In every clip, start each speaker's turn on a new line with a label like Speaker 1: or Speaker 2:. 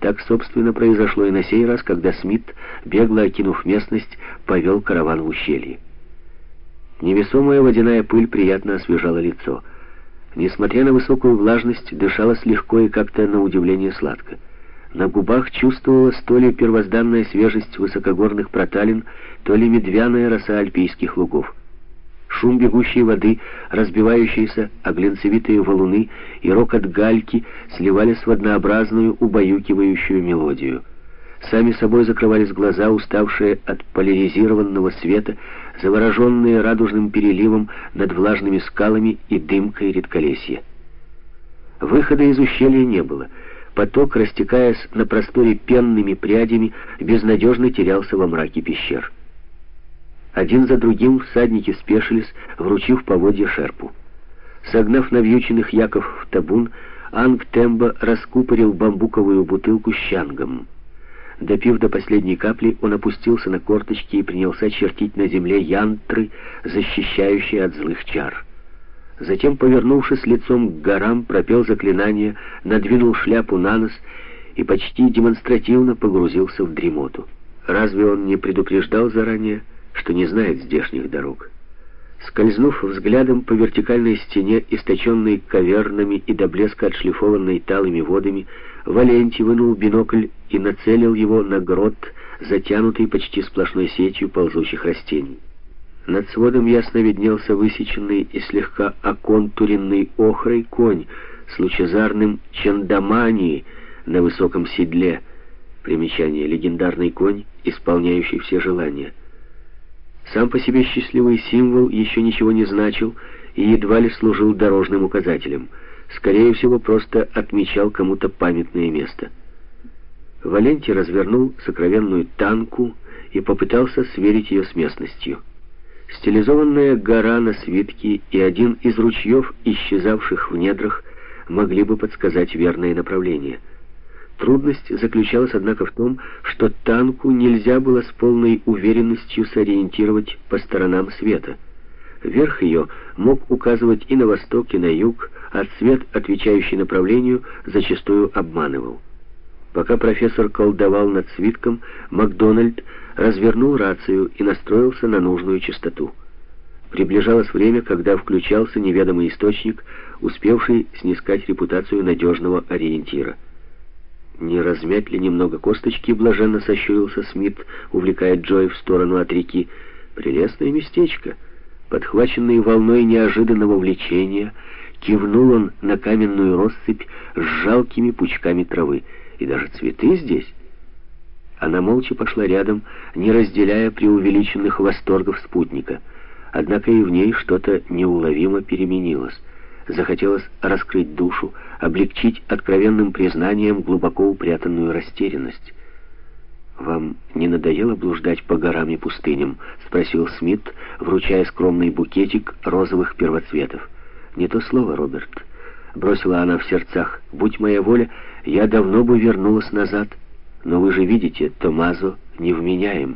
Speaker 1: Так, собственно, произошло и на сей раз, когда Смит, бегло окинув местность, повел караван в ущелье. Невесомая водяная пыль приятно освежала лицо. Несмотря на высокую влажность, дышалось легко и как-то на удивление сладко. На губах чувствовалась то ли первозданная свежесть высокогорных проталин, то ли медвяная роса альпийских лугов. Шум бегущей воды, разбивающиеся о глинцевитые валуны и рокот гальки сливались в однообразную, убаюкивающую мелодию. Сами собой закрывались глаза, уставшие от поляризированного света, завороженные радужным переливом над влажными скалами и дымкой редколесья. Выхода из ущелья не было. Поток, растекаясь на просторе пенными прядями, безнадежно терялся во мраке пещер. Один за другим всадники спешились, вручив поводья шерпу. Согнав навьюченных яков в табун, Анг Тембо раскупорил бамбуковую бутылку с чангом. Допив до последней капли, он опустился на корточки и принялся чертить на земле янтры, защищающие от злых чар. Затем, повернувшись лицом к горам, пропел заклинание, надвинул шляпу на нос и почти демонстративно погрузился в дремоту. Разве он не предупреждал заранее, что не знает здешних дорог? Скользнув взглядом по вертикальной стене, источенной кавернами и до блеска отшлифованной талыми водами, Валентий вынул бинокль и нацелил его на грот, затянутый почти сплошной сетью ползучих растений. Над сводом ясно виднелся высеченный и слегка оконтуренный охрой конь с лучезарным чандамани на высоком седле. Примечание: легендарный конь, исполняющий все желания. Сам по себе счастливый символ еще ничего не значил и едва ли служил дорожным указателем. Скорее всего, просто отмечал кому-то памятное место. Валентий развернул сокровенную танку и попытался сверить ее с местностью. Стилизованная гора на свитке и один из ручьев, исчезавших в недрах, могли бы подсказать верное направление. Трудность заключалась, однако, в том, что танку нельзя было с полной уверенностью сориентировать по сторонам света. Верх ее мог указывать и на восток, и на юг, а цвет, отвечающий направлению, зачастую обманывал. Пока профессор колдовал над свитком, Макдональд развернул рацию и настроился на нужную частоту. Приближалось время, когда включался неведомый источник, успевший снискать репутацию надежного ориентира. «Не размять ли немного косточки?» — блаженно сощурился Смит, увлекая Джой в сторону от реки. «Прелестное местечко». Подхваченный волной неожиданного влечения, кивнул он на каменную россыпь с жалкими пучками травы. «И даже цветы здесь?» Она молча пошла рядом, не разделяя преувеличенных восторгов спутника. Однако и в ней что-то неуловимо переменилось. Захотелось раскрыть душу, облегчить откровенным признанием глубоко упрятанную растерянность. «Вам не надоело блуждать по горам и пустыням?» — спросил Смит, вручая скромный букетик розовых первоцветов. «Не то слово, Роберт», — бросила она в сердцах. «Будь моя воля, я давно бы вернулась назад. Но вы же видите, Томазо невменяем.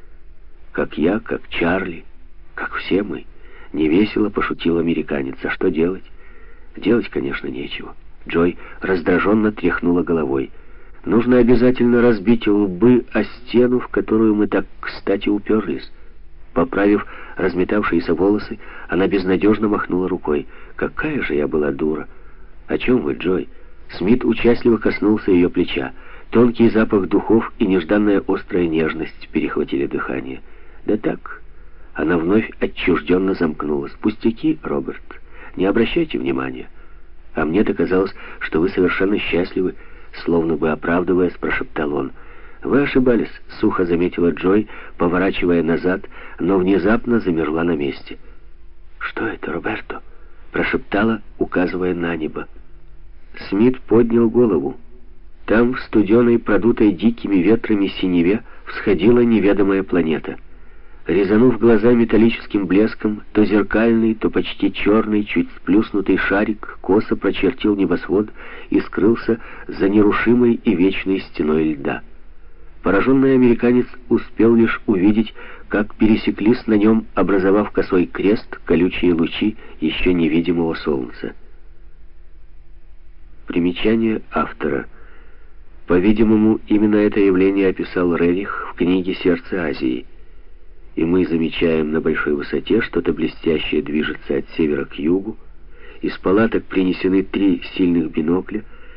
Speaker 1: Как я, как Чарли, как все мы». Невесело пошутил американец. «А что делать?» «Делать, конечно, нечего». Джой раздраженно тряхнула головой. «Нужно обязательно разбить лбы о стену, в которую мы так кстати уперлись». Поправив разметавшиеся волосы, она безнадежно махнула рукой. «Какая же я была дура!» «О чем вы, Джой?» Смит участливо коснулся ее плеча. Тонкий запах духов и нежданная острая нежность перехватили дыхание. «Да так...» Она вновь отчужденно замкнулась. «Пустяки, Роберт, не обращайте внимания. А мне-то казалось, что вы совершенно счастливы», словно бы оправдываясь, прошептал он. «Вы ошибались», — сухо заметила Джой, поворачивая назад, но внезапно замерла на месте. «Что это, Роберто?» — прошептала, указывая на небо. Смит поднял голову. Там, в студеной, продутой дикими ветрами синеве, всходила неведомая планета. Резанув глаза металлическим блеском, то зеркальный, то почти черный, чуть сплюснутый шарик косо прочертил небосвод и скрылся за нерушимой и вечной стеной льда. Пораженный американец успел лишь увидеть, как пересеклись на нем, образовав косой крест, колючие лучи еще невидимого солнца. Примечание автора. По-видимому, именно это явление описал Рерих в книге «Сердце Азии». И мы замечаем на большой высоте что-то блестящее движется от севера к югу. Из палаток принесены 3 сильных бинокля —